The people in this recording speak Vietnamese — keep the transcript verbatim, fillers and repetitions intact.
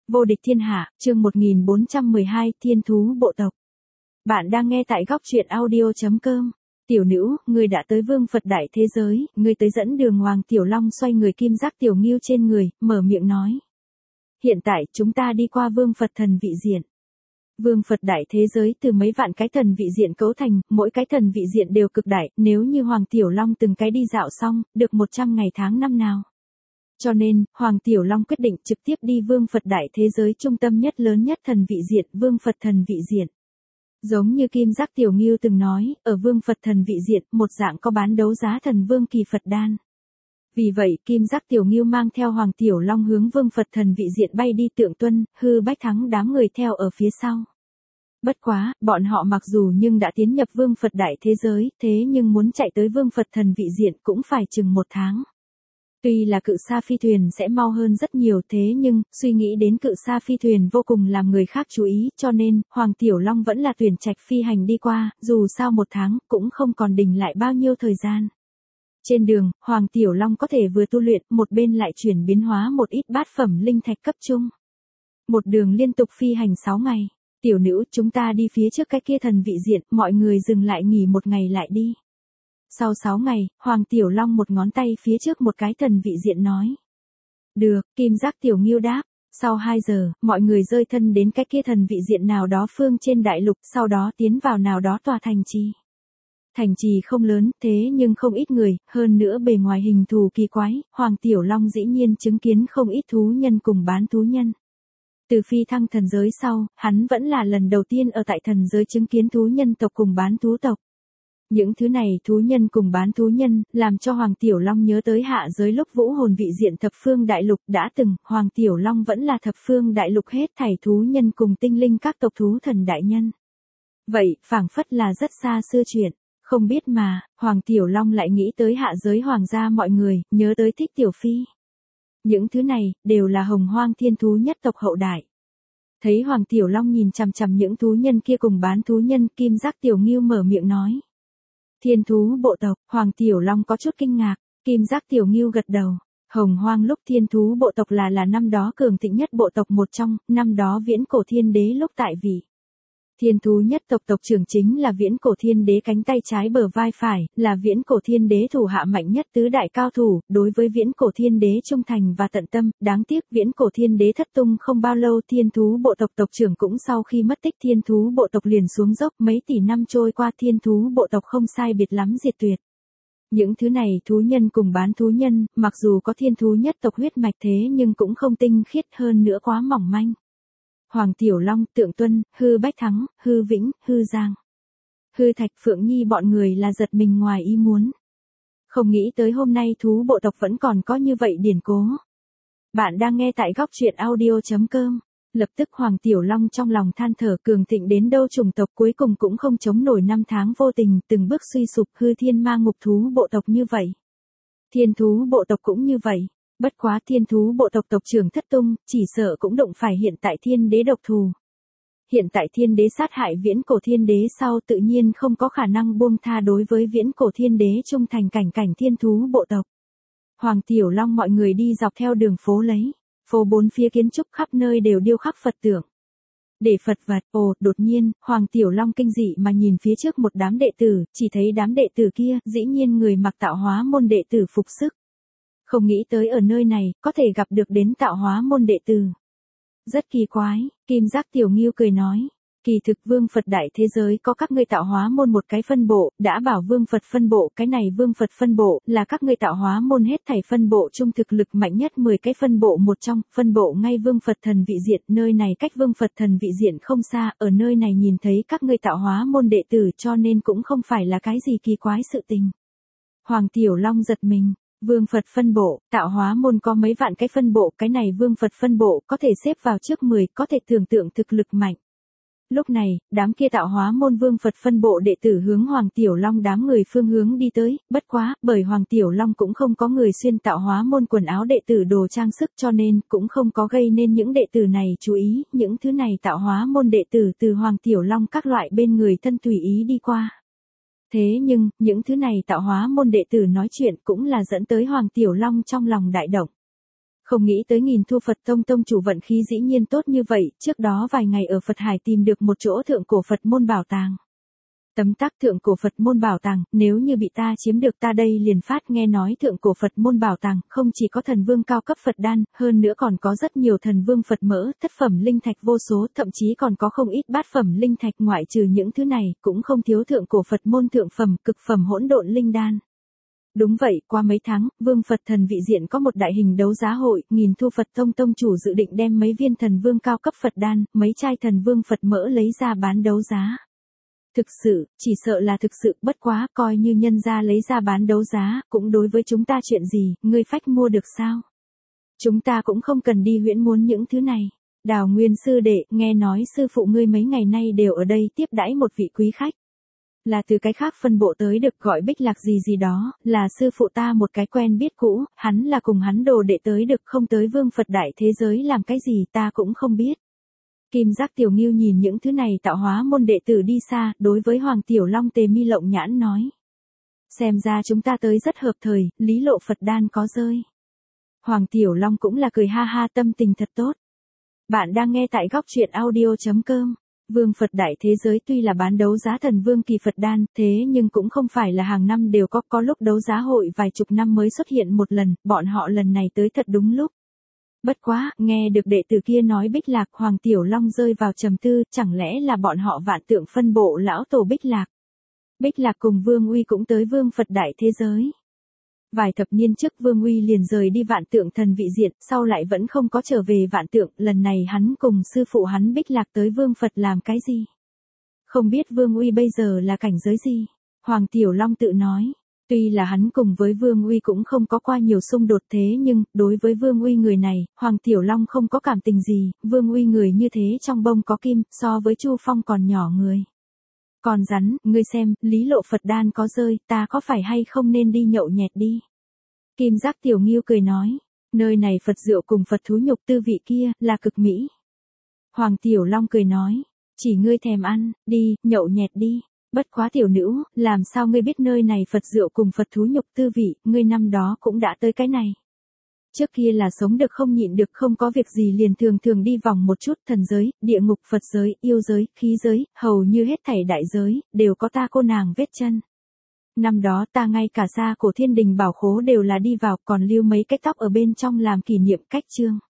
Vô địch thiên hạ, chương một nghìn bốn trăm mười hai, Thiên thú bộ tộc. Bạn đang nghe tại góc truyện audio.com. Tiểu nữ, ngươi đã tới Vương Phật đại thế giới, ngươi tới dẫn đường. Hoàng Tiểu Long xoay người kim giác tiểu ngưu trên người, mở miệng nói. Hiện tại chúng ta đi qua Vương Phật thần vị diện. Vương Phật đại thế giới từ mấy vạn cái thần vị diện cấu thành, mỗi cái thần vị diện đều cực đại, nếu như Hoàng Tiểu Long từng cái đi dạo xong, được một trăm ngày tháng năm nào. Cho nên, Hoàng Tiểu Long quyết định trực tiếp đi Vương Phật đại thế giới trung tâm nhất lớn nhất thần vị diện, Vương Phật thần vị diện. Giống như Kim Giác Tiểu Ngưu từng nói, ở Vương Phật thần vị diện, một dạng có bán đấu giá thần vương kỳ Phật đan. Vì vậy, Kim Giác Tiểu Ngưu mang theo Hoàng Tiểu Long hướng Vương Phật thần vị diện bay đi. Tượng Tuân, Hư Bách Thắng đám người theo ở phía sau. Bất quá, bọn họ mặc dù nhưng đã tiến nhập Vương Phật đại thế giới, thế nhưng muốn chạy tới Vương Phật thần vị diện cũng phải chừng một tháng. Tuy là cự sa phi thuyền sẽ mau hơn rất nhiều, thế nhưng, suy nghĩ đến cự sa phi thuyền vô cùng làm người khác chú ý, cho nên, Hoàng Tiểu Long vẫn là tuyển trạch phi hành đi qua, dù sao một tháng, cũng không còn đình lại bao nhiêu thời gian. Trên đường, Hoàng Tiểu Long có thể vừa tu luyện, một bên lại chuyển biến hóa một ít bát phẩm linh thạch cấp trung. Một đường liên tục phi hành sáu ngày. Tiểu nữ, chúng ta đi phía trước cái kia thần vị diện, mọi người dừng lại nghỉ một ngày lại đi. Sau sáu ngày, Hoàng Tiểu Long một ngón tay phía trước một cái thần vị diện nói. Được, Kim Giác Tiểu Ngưu đáp. Sau hai giờ, mọi người rơi thân đến cái kia thần vị diện nào đó phương trên đại lục, sau đó tiến vào nào đó tòa thành trì. Thành trì không lớn, thế nhưng không ít người, hơn nữa bề ngoài hình thù kỳ quái, Hoàng Tiểu Long dĩ nhiên chứng kiến không ít thú nhân cùng bán thú nhân. Từ phi thăng thần giới sau, hắn vẫn là lần đầu tiên ở tại thần giới chứng kiến thú nhân tộc cùng bán thú tộc. Những thứ này thú nhân cùng bán thú nhân, làm cho Hoàng Tiểu Long nhớ tới hạ giới lúc vũ hồn vị diện thập phương đại lục đã từng, Hoàng Tiểu Long vẫn là thập phương đại lục hết thảy thú nhân cùng tinh linh các tộc thú thần đại nhân. Vậy, phảng phất là rất xa xưa chuyện, không biết mà, Hoàng Tiểu Long lại nghĩ tới hạ giới hoàng gia mọi người, nhớ tới Thích Tiểu Phi. Những thứ này, đều là hồng hoang thiên thú nhất tộc hậu đại. Thấy Hoàng Tiểu Long nhìn chằm chằm những thú nhân kia cùng bán thú nhân, Kim Giác Tiểu Ngưu mở miệng nói. Thiên thú bộ tộc, Hoàng Tiểu Long có chút kinh ngạc, Kim Giác Tiểu Ngưu gật đầu. Hồng hoang lúc thiên thú bộ tộc là là năm đó cường thịnh nhất bộ tộc một trong, năm đó viễn cổ thiên đế lúc tại vị. Thiên thú nhất tộc tộc trưởng chính là viễn cổ thiên đế cánh tay trái bờ vai phải, là viễn cổ thiên đế thủ hạ mạnh nhất tứ đại cao thủ, đối với viễn cổ thiên đế trung thành và tận tâm, đáng tiếc viễn cổ thiên đế thất tung không bao lâu thiên thú bộ tộc tộc trưởng cũng sau khi mất tích thiên thú bộ tộc liền xuống dốc mấy tỷ năm trôi qua thiên thú bộ tộc không sai biệt lắm diệt tuyệt. Những thứ này thú nhân cùng bán thú nhân, mặc dù có thiên thú nhất tộc huyết mạch thế nhưng cũng không tinh khiết hơn nữa quá mỏng manh. Hoàng Tiểu Long, Tượng Tuân, Hư Bách Thắng, Hư Vĩnh, Hư Giang, Hư Thạch Phượng Nhi bọn người là giật mình ngoài ý muốn. Không nghĩ tới hôm nay thú bộ tộc vẫn còn có như vậy điển cố. Bạn đang nghe tại góc truyện audio.com. Lập tức Hoàng Tiểu Long trong lòng than thở, cường thịnh đến đâu chủng tộc cuối cùng cũng không chống nổi năm tháng vô tình, từng bước suy sụp. Hư thiên ma ngục thú bộ tộc như vậy, thiên thú bộ tộc cũng như vậy. Bất quá thiên thú bộ tộc tộc trưởng thất tung, chỉ sợ cũng đụng phải hiện tại thiên đế độc thù. Hiện tại thiên đế sát hại viễn cổ thiên đế sau tự nhiên không có khả năng buông tha đối với viễn cổ thiên đế trung thành cảnh cảnh thiên thú bộ tộc. Hoàng Tiểu Long mọi người đi dọc theo đường phố lấy, phố bốn phía kiến trúc khắp nơi đều điêu khắc Phật tượng. Để Phật vật, ồ, đột nhiên, Hoàng Tiểu Long kinh dị mà nhìn phía trước một đám đệ tử, chỉ thấy đám đệ tử kia, dĩ nhiên người mặc tạo hóa môn đệ tử phục sức. Không nghĩ tới ở nơi này, có thể gặp được đến tạo hóa môn đệ tử. Rất kỳ quái, Kim Giác Tiểu Ngưu cười nói. Kỳ thực Vương Phật đại thế giới có các ngươi tạo hóa môn một cái phân bộ, đã bảo Vương Phật phân bộ, cái này Vương Phật phân bộ, là các ngươi tạo hóa môn hết thảy phân bộ trung thực lực mạnh nhất mười cái phân bộ một trong, phân bộ ngay Vương Phật thần vị diện, nơi này cách Vương Phật thần vị diện không xa, ở nơi này nhìn thấy các ngươi tạo hóa môn đệ tử cho nên cũng không phải là cái gì kỳ quái sự tình. Hoàng Tiểu Long giật mình. Vương Phật phân bộ, tạo hóa môn có mấy vạn cái phân bộ, cái này Vương Phật phân bộ có thể xếp vào trước mười, có thể tưởng tượng thực lực mạnh. Lúc này, đám kia tạo hóa môn Vương Phật phân bộ đệ tử hướng Hoàng Tiểu Long đám người phương hướng đi tới, bất quá, bởi Hoàng Tiểu Long cũng không có người xuyên tạo hóa môn quần áo đệ tử đồ trang sức cho nên cũng không có gây nên những đệ tử này chú ý, những thứ này tạo hóa môn đệ tử từ Hoàng Tiểu Long các loại bên người thân tùy ý đi qua. Thế nhưng, những thứ này tạo hóa môn đệ tử nói chuyện cũng là dẫn tới Hoàng Tiểu Long trong lòng đại động. Không nghĩ tới nghìn thu Phật tông tông chủ vận khí dĩ nhiên tốt như vậy, trước đó vài ngày ở Phật Hải tìm được một chỗ thượng cổ Phật môn bảo tàng. Tấm tắc thượng cổ Phật môn bảo tàng, nếu như bị ta chiếm được ta đây liền phát. Nghe nói thượng cổ Phật môn bảo tàng, không chỉ có thần vương cao cấp Phật đan, hơn nữa còn có rất nhiều thần vương Phật mỡ, thất phẩm linh thạch vô số, thậm chí còn có không ít bát phẩm linh thạch. Ngoại trừ những thứ này, cũng không thiếu thượng cổ Phật môn thượng phẩm, cực phẩm hỗn độn linh đan. Đúng vậy, qua mấy tháng, Vương Phật Thần Vị Diện có một đại hình đấu giá hội, nghìn thu Phật tông tông chủ dự định đem mấy viên thần vương cao cấp Phật đan, mấy chai thần vương Phật mỡ lấy ra bán đấu giá. Thực sự, chỉ sợ là thực sự, bất quá, coi như nhân ra lấy ra bán đấu giá, cũng đối với chúng ta chuyện gì, ngươi phách mua được sao? Chúng ta cũng không cần đi huyễn muốn những thứ này. Đào Nguyên sư đệ, nghe nói sư phụ ngươi mấy ngày nay đều ở đây tiếp đãi một vị quý khách. Là từ cái khác phân bộ tới được, gọi Bích Lạc gì gì đó, là sư phụ ta một cái quen biết cũ, hắn là cùng hắn đồ đệ tới được, không tới Vương Phật Đại Thế Giới làm cái gì ta cũng không biết. Kim Giác Tiểu Ngưu nhìn những thứ này tạo hóa môn đệ tử đi xa, đối với Hoàng Tiểu Long tề mi lộng nhãn nói. Xem ra chúng ta tới rất hợp thời, lý lộ Phật đan có rơi. Hoàng Tiểu Long cũng là cười ha ha, tâm tình thật tốt. Bạn đang nghe tại góc truyện audio chấm com. Vương Phật Đại Thế Giới tuy là bán đấu giá thần vương kỳ Phật đan, thế nhưng cũng không phải là hàng năm đều có, có lúc đấu giá hội vài chục năm mới xuất hiện một lần, bọn họ lần này tới thật đúng lúc. Bất quá, nghe được đệ tử kia nói Bích Lạc, Hoàng Tiểu Long rơi vào trầm tư, chẳng lẽ là bọn họ Vạn Tượng phân bộ lão tổ Bích Lạc. Bích Lạc cùng Vương Uy cũng tới Vương Phật Đại Thế Giới. Vài thập niên trước Vương Uy liền rời đi Vạn Tượng Thần Vị Diện, sau lại vẫn không có trở về Vạn Tượng, lần này hắn cùng sư phụ hắn Bích Lạc tới Vương Phật làm cái gì? Không biết Vương Uy bây giờ là cảnh giới gì? Hoàng Tiểu Long tự nói. Tuy là hắn cùng với Vương Uy cũng không có qua nhiều xung đột, thế nhưng, đối với Vương Uy người này, Hoàng Tiểu Long không có cảm tình gì, Vương Uy người như thế trong bông có kim, so với Chu Phong còn nhỏ người. Còn rắn, ngươi xem, lý lộ Phật đan có rơi, ta có phải hay không nên đi nhậu nhẹt đi? Kim Giác Tiểu Ngưu cười nói, nơi này Phật rượu cùng Phật thú nhục tư vị kia, là cực mỹ. Hoàng Tiểu Long cười nói, chỉ ngươi thèm ăn, đi, nhậu nhẹt đi. Bất quá tiểu nữ, làm sao ngươi biết nơi này Phật rượu cùng Phật thú nhục tư vị, ngươi năm đó cũng đã tới cái này. Trước kia là sống được không nhịn được, không có việc gì liền thường thường đi vòng một chút, thần giới, địa ngục, Phật giới, yêu giới, khí giới, hầu như hết thảy đại giới, đều có ta cô nàng vết chân. Năm đó ta ngay cả xa cổ thiên đình bảo khố đều là đi vào, còn lưu mấy cái tóc ở bên trong làm kỷ niệm cách chương.